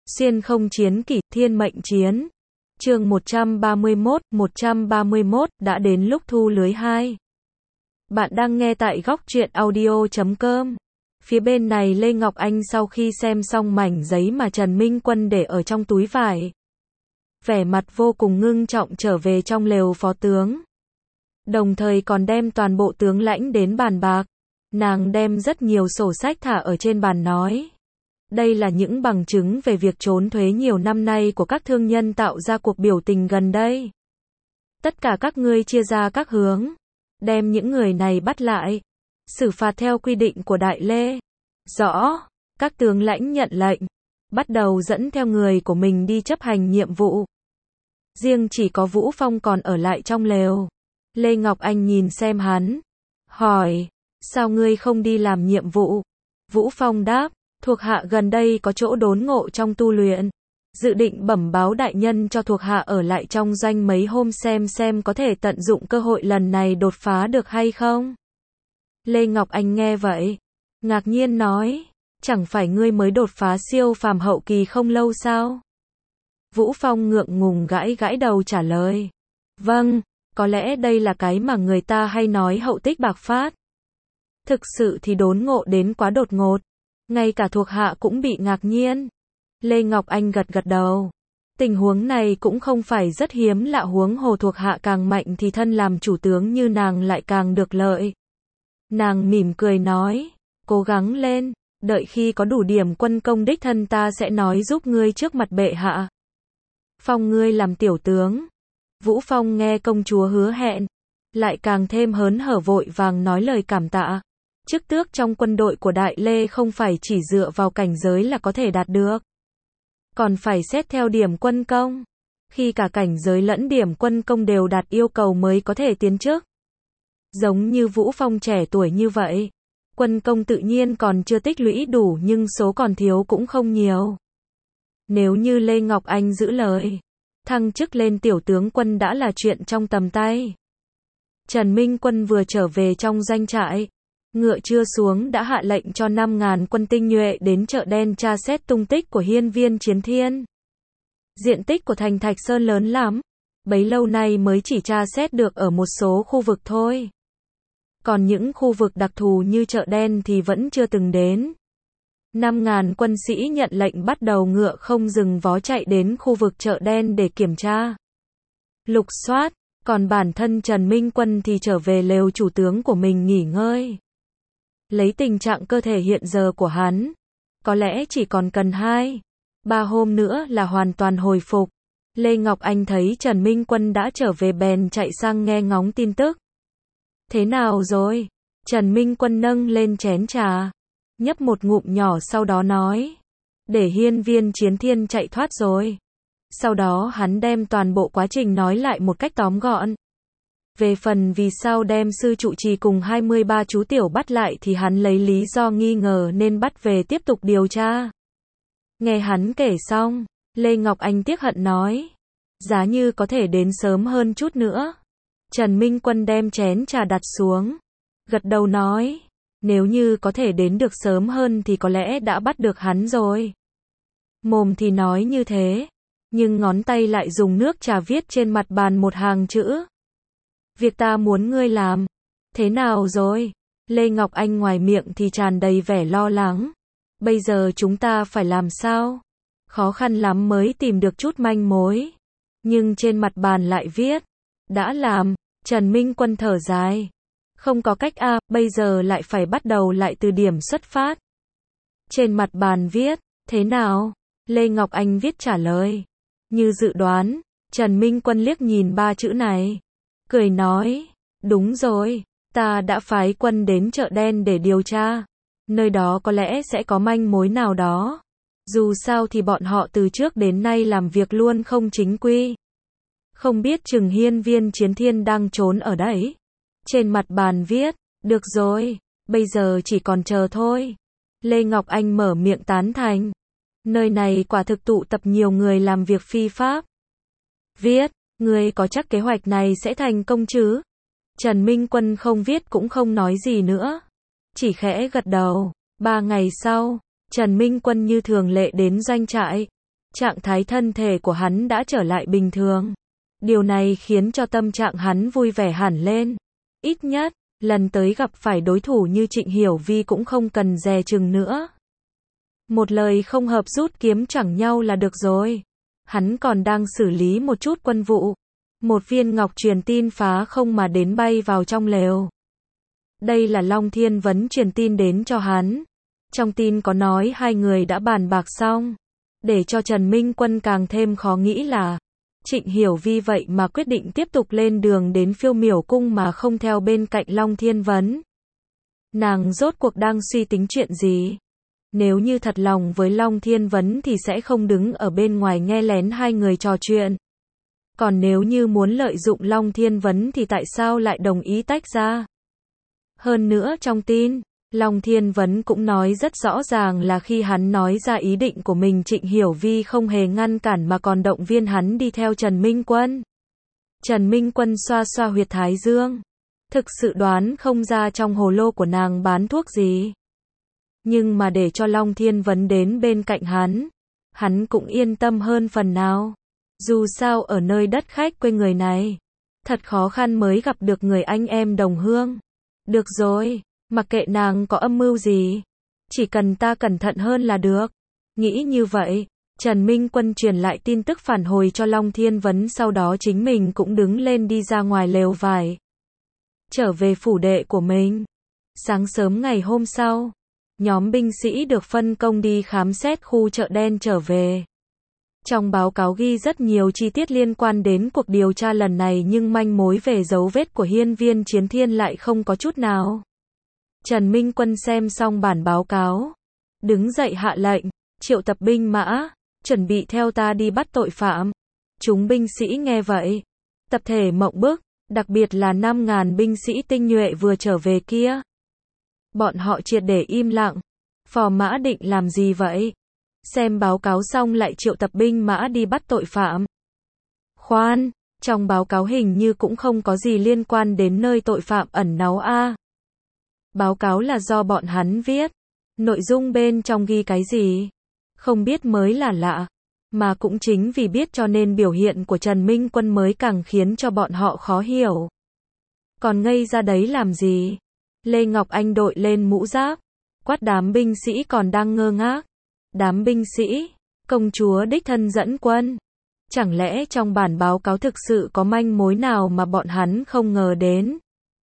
Xuyên không chiến kỷ, thiên mệnh chiến. Chương 131, đã đến lúc thu lưới 2. Bạn đang nghe tại góc truyện audio.com. Phía bên này Lê Ngọc Anh sau khi xem xong mảnh giấy mà Trần Minh Quân để ở trong túi vải, vẻ mặt vô cùng ngưng trọng trở về trong lều phó tướng. Đồng thời còn đem toàn bộ tướng lãnh đến bàn bạc. Nàng đem rất nhiều sổ sách thả ở trên bàn nói. Đây là những bằng chứng về việc trốn thuế nhiều năm nay của các thương nhân tạo ra cuộc biểu tình gần đây. Tất cả các ngươi chia ra các hướng, đem những người này bắt lại, xử phạt theo quy định của Đại Lê. Rõ, các tướng lãnh nhận lệnh, bắt đầu dẫn theo người của mình đi chấp hành nhiệm vụ. Riêng chỉ có Vũ Phong còn ở lại trong lều. Lê Ngọc Anh nhìn xem hắn, hỏi, sao ngươi không đi làm nhiệm vụ? Vũ Phong đáp, thuộc hạ gần đây có chỗ đốn ngộ trong tu luyện, dự định bẩm báo đại nhân cho thuộc hạ ở lại trong doanh mấy hôm xem có thể tận dụng cơ hội lần này đột phá được hay không. Lê Ngọc Anh nghe vậy, ngạc nhiên nói, chẳng phải ngươi mới đột phá siêu phàm hậu kỳ không lâu sao? Vũ Phong ngượng ngùng gãi đầu trả lời, vâng, có lẽ đây là cái mà người ta hay nói hậu tích bạc phát. Thực sự thì đốn ngộ đến quá đột ngột, ngay cả thuộc hạ cũng bị ngạc nhiên. Lê Ngọc Anh gật đầu. Tình huống này cũng không phải rất hiếm lạ, huống hồ thuộc hạ càng mạnh thì thân làm chủ tướng như nàng lại càng được lợi. Nàng mỉm cười nói, cố gắng lên, đợi khi có đủ điểm quân công đích thân ta sẽ nói giúp ngươi trước mặt bệ hạ. Phong ngươi làm tiểu tướng. Vũ Phong nghe công chúa hứa hẹn, lại càng thêm hớn hở vội vàng nói lời cảm tạ. Chức tước trong quân đội của Đại Lê không phải chỉ dựa vào cảnh giới là có thể đạt được, còn phải xét theo điểm quân công. Khi cả cảnh giới lẫn điểm quân công đều đạt yêu cầu mới có thể tiến chức. Giống như Vũ Phong trẻ tuổi như vậy, quân công tự nhiên còn chưa tích lũy đủ nhưng số còn thiếu cũng không nhiều. Nếu như Lê Ngọc Anh giữ lời, thăng chức lên tiểu tướng quân đã là chuyện trong tầm tay. Trần Minh Quân vừa trở về trong doanh trại, ngựa chưa xuống đã hạ lệnh cho 5.000 quân tinh nhuệ đến chợ đen tra xét tung tích của hiên viên Chiến Thiên. Diện tích của thành Thạch Sơn lớn lắm, bấy lâu nay mới chỉ tra xét được ở một số khu vực thôi. Còn những khu vực đặc thù như chợ đen thì vẫn chưa từng đến. 5.000 quân sĩ nhận lệnh bắt đầu ngựa không dừng vó chạy đến khu vực chợ đen để kiểm tra, lục soát, còn bản thân Trần Minh Quân thì trở về lều chủ tướng của mình nghỉ ngơi. Lấy tình trạng cơ thể hiện giờ của hắn, có lẽ chỉ còn cần 2-3 hôm nữa là hoàn toàn hồi phục. Lê Ngọc Anh thấy Trần Minh Quân đã trở về bèn chạy sang nghe ngóng tin tức. Thế nào rồi? Trần Minh Quân nâng lên chén trà, nhấp một ngụm nhỏ sau đó nói, để hiên viên Chiến Thiên chạy thoát rồi. Sau đó hắn đem toàn bộ quá trình nói lại một cách tóm gọn. Về phần vì sao đem sư trụ trì cùng 23 chú tiểu bắt lại thì hắn lấy lý do nghi ngờ nên bắt về tiếp tục điều tra. Nghe hắn kể xong, Lê Ngọc Anh tiếc hận nói, giá như có thể đến sớm hơn chút nữa. Trần Minh Quân đem chén trà đặt xuống, gật đầu nói, nếu như có thể đến được sớm hơn thì có lẽ đã bắt được hắn rồi. Mồm thì nói như thế, nhưng ngón tay lại dùng nước trà viết trên mặt bàn một hàng chữ. Việc ta muốn ngươi làm, thế nào rồi? Lê Ngọc Anh ngoài miệng thì tràn đầy vẻ lo lắng. Bây giờ chúng ta phải làm sao? Khó khăn lắm mới tìm được chút manh mối. Nhưng trên mặt bàn lại viết, đã làm. Trần Minh Quân thở dài. Không có cách a, bây giờ lại phải bắt đầu lại từ điểm xuất phát. Trên mặt bàn viết, thế nào? Lê Ngọc Anh viết trả lời. Như dự đoán, Trần Minh Quân liếc nhìn 3 chữ này, cười nói, đúng rồi, ta đã phái quân đến chợ đen để điều tra. Nơi đó có lẽ sẽ có manh mối nào đó. Dù sao thì bọn họ từ trước đến nay làm việc luôn không chính quy. Không biết chừng hiên viên Chiến Thiên đang trốn ở đấy. Trên mặt bàn viết, được rồi, bây giờ chỉ còn chờ thôi. Lê Ngọc Anh mở miệng tán thành. Nơi này quả thực tụ tập nhiều người làm việc phi pháp. Viết, ngươi có chắc kế hoạch này sẽ thành công chứ? Trần Minh Quân không viết cũng không nói gì nữa, chỉ khẽ gật đầu. 3 ngày sau, Trần Minh Quân như thường lệ đến doanh trại. Trạng thái thân thể của hắn đã trở lại bình thường. Điều này khiến cho tâm trạng hắn vui vẻ hẳn lên. Ít nhất, lần tới gặp phải đối thủ như Trịnh Hiểu Vi cũng không cần dè chừng nữa. Một lời không hợp rút kiếm chẳng nhau là được rồi. Hắn còn đang xử lý một chút quân vụ. Một viên ngọc truyền tin phá không mà đến bay vào trong lều. Đây là Long Thiên Vấn truyền tin đến cho hắn. Trong tin có nói hai người đã bàn bạc xong. Để cho Trần Minh Quân càng thêm khó nghĩ là Trịnh Hiểu Vi vậy mà quyết định tiếp tục lên đường đến Phiêu Miểu Cung mà không theo bên cạnh Long Thiên Vấn. Nàng rốt cuộc đang suy tính chuyện gì? Nếu như thật lòng với Long Thiên Vấn thì sẽ không đứng ở bên ngoài nghe lén hai người trò chuyện. Còn nếu như muốn lợi dụng Long Thiên Vấn thì tại sao lại đồng ý tách ra? Hơn nữa trong tin, Long Thiên Vấn cũng nói rất rõ ràng là khi hắn nói ra ý định của mình, Trịnh Hiểu Vi không hề ngăn cản mà còn động viên hắn đi theo Trần Minh Quân. Trần Minh Quân xoa xoa huyệt thái dương. Thực sự đoán không ra trong hồ lô của nàng bán thuốc gì. Nhưng mà để cho Long Thiên Vấn đến bên cạnh hắn cũng yên tâm hơn phần nào. Dù sao ở nơi đất khách quê người này, thật khó khăn mới gặp được người anh em đồng hương. Được rồi, mặc kệ nàng có âm mưu gì, chỉ cần ta cẩn thận hơn là được. Nghĩ như vậy, Trần Minh Quân truyền lại tin tức phản hồi cho Long Thiên Vấn, sau đó chính mình cũng đứng lên đi ra ngoài lều vải. Trở về phủ đệ của mình. Sáng sớm ngày hôm sau, nhóm binh sĩ được phân công đi khám xét khu chợ đen trở về. Trong báo cáo ghi rất nhiều chi tiết liên quan đến cuộc điều tra lần này nhưng manh mối về dấu vết của Hiên Viên Chiến Thiên lại không có chút nào. Trần Minh Quân xem xong bản báo cáo, đứng dậy hạ lệnh, triệu tập binh mã, chuẩn bị theo ta đi bắt tội phạm. Chúng binh sĩ nghe vậy, tập thể mộng bức, đặc biệt là 5.000 binh sĩ tinh nhuệ vừa trở về kia. Bọn họ triệt để im lặng. Phò mã định làm gì vậy? Xem báo cáo xong lại triệu tập binh mã đi bắt tội phạm. Khoan, trong báo cáo hình như cũng không có gì liên quan đến nơi tội phạm ẩn náu a. Báo cáo là do bọn hắn viết. Nội dung bên trong ghi cái gì? Không biết mới là lạ. Mà cũng chính vì biết cho nên biểu hiện của Trần Minh Quân mới càng khiến cho bọn họ khó hiểu. Còn ngây ra đấy làm gì? Lê Ngọc Anh đội lên mũ giáp, quát đám binh sĩ còn đang ngơ ngác. Đám binh sĩ, công chúa đích thân dẫn quân. Chẳng lẽ trong bản báo cáo thực sự có manh mối nào mà bọn hắn không ngờ đến?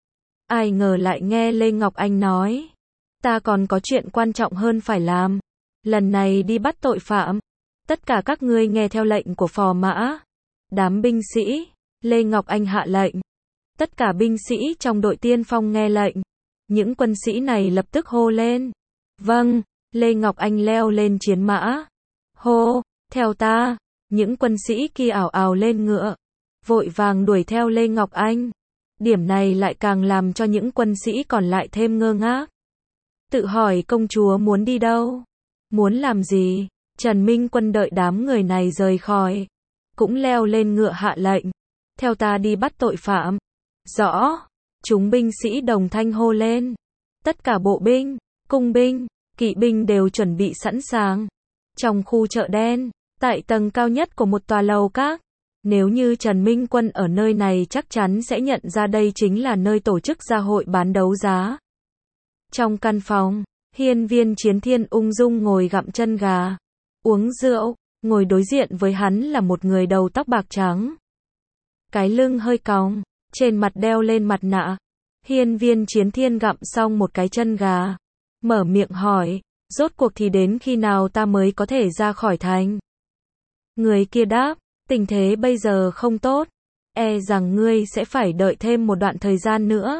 Ai ngờ lại nghe Lê Ngọc Anh nói. Ta còn có chuyện quan trọng hơn phải làm. Lần này đi bắt tội phạm. Tất cả các ngươi nghe theo lệnh của phò mã. Đám binh sĩ, Lê Ngọc Anh hạ lệnh. Tất cả binh sĩ trong đội tiên phong nghe lệnh. Những quân sĩ này lập tức hô lên. Vâng, Lê Ngọc Anh leo lên chiến mã. Hô, theo ta. Những quân sĩ kia ảo ảo lên ngựa, vội vàng đuổi theo Lê Ngọc Anh. Điểm này lại càng làm cho những quân sĩ còn lại thêm ngơ ngác. Tự hỏi công chúa muốn đi đâu? Muốn làm gì? Trần Minh Quân đợi đám người này rời khỏi, cũng leo lên ngựa hạ lệnh. Theo ta đi bắt tội phạm. Rõ. Chúng binh sĩ đồng thanh hô lên. Tất cả bộ binh, cung binh, kỵ binh đều chuẩn bị sẵn sàng. Trong khu chợ đen, tại tầng cao nhất của một tòa lầu các, nếu như Trần Minh Quân ở nơi này chắc chắn sẽ nhận ra đây chính là nơi tổ chức gia hội bán đấu giá. Trong căn phòng, Hiên Viên Chiến Thiên ung dung ngồi gặm chân gà, uống rượu, ngồi đối diện với hắn là một người đầu tóc bạc trắng. Cái lưng hơi cong, trên mặt đeo lên mặt nạ. Hiên Viên Chiến Thiên gặm xong một cái chân gà, mở miệng hỏi, rốt cuộc thì đến khi nào ta mới có thể ra khỏi thành? Người kia đáp, tình thế bây giờ không tốt, e rằng ngươi sẽ phải đợi thêm một đoạn thời gian nữa.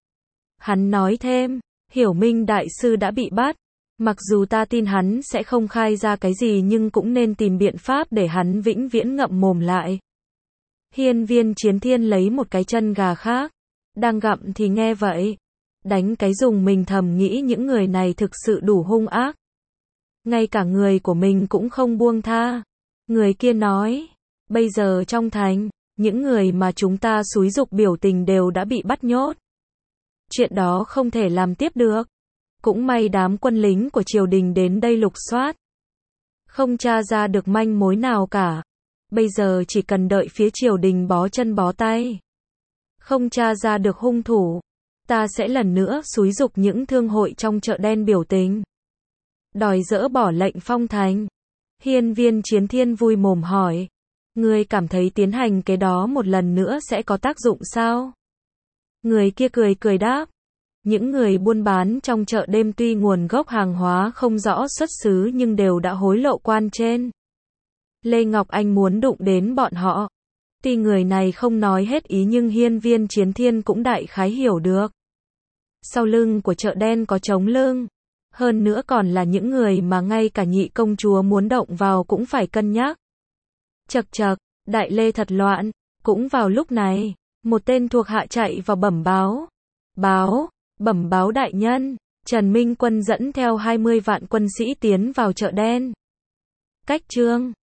Hắn nói thêm, Hiểu Minh đại sư đã bị bắt, mặc dù ta tin hắn sẽ không khai ra cái gì nhưng cũng nên tìm biện pháp để hắn vĩnh viễn ngậm mồm lại. Hiên Viên Chiến Thiên lấy một cái chân gà khác, đang gặm thì nghe vậy, đánh cái dùng mình, thầm nghĩ những người này thực sự đủ hung ác. Ngay cả người của mình cũng không buông tha. Người kia nói, bây giờ trong thành, những người mà chúng ta xúi giục biểu tình đều đã bị bắt nhốt. Chuyện đó không thể làm tiếp được. Cũng may đám quân lính của triều đình đến đây lục soát. Không tra ra được manh mối nào cả. Bây giờ chỉ cần đợi phía triều đình bó chân bó tay. Không tra ra được hung thủ, ta sẽ lần nữa xúi giục những thương hội trong chợ đen biểu tình. Đòi dỡ bỏ lệnh phong thành. Hiên Viên Chiến Thiên vui mồm hỏi. Ngươi cảm thấy tiến hành cái đó một lần nữa sẽ có tác dụng sao? Người kia cười cười đáp. Những người buôn bán trong chợ đêm tuy nguồn gốc hàng hóa không rõ xuất xứ nhưng đều đã hối lộ quan trên. Lê Ngọc Anh muốn đụng đến bọn họ. Tuy người này không nói hết ý nhưng Hiên Viên Chiến Thiên cũng đại khái hiểu được. Sau lưng của chợ đen có trống lưng. Hơn nữa còn là những người mà ngay cả nhị công chúa muốn động vào cũng phải cân nhắc. Chậc chậc, Đại Lê thật loạn. Cũng vào lúc này, một tên thuộc hạ chạy vào bẩm báo. Bẩm báo đại nhân, Trần Minh Quân dẫn theo 20 vạn quân sĩ tiến vào chợ đen. Cách trương.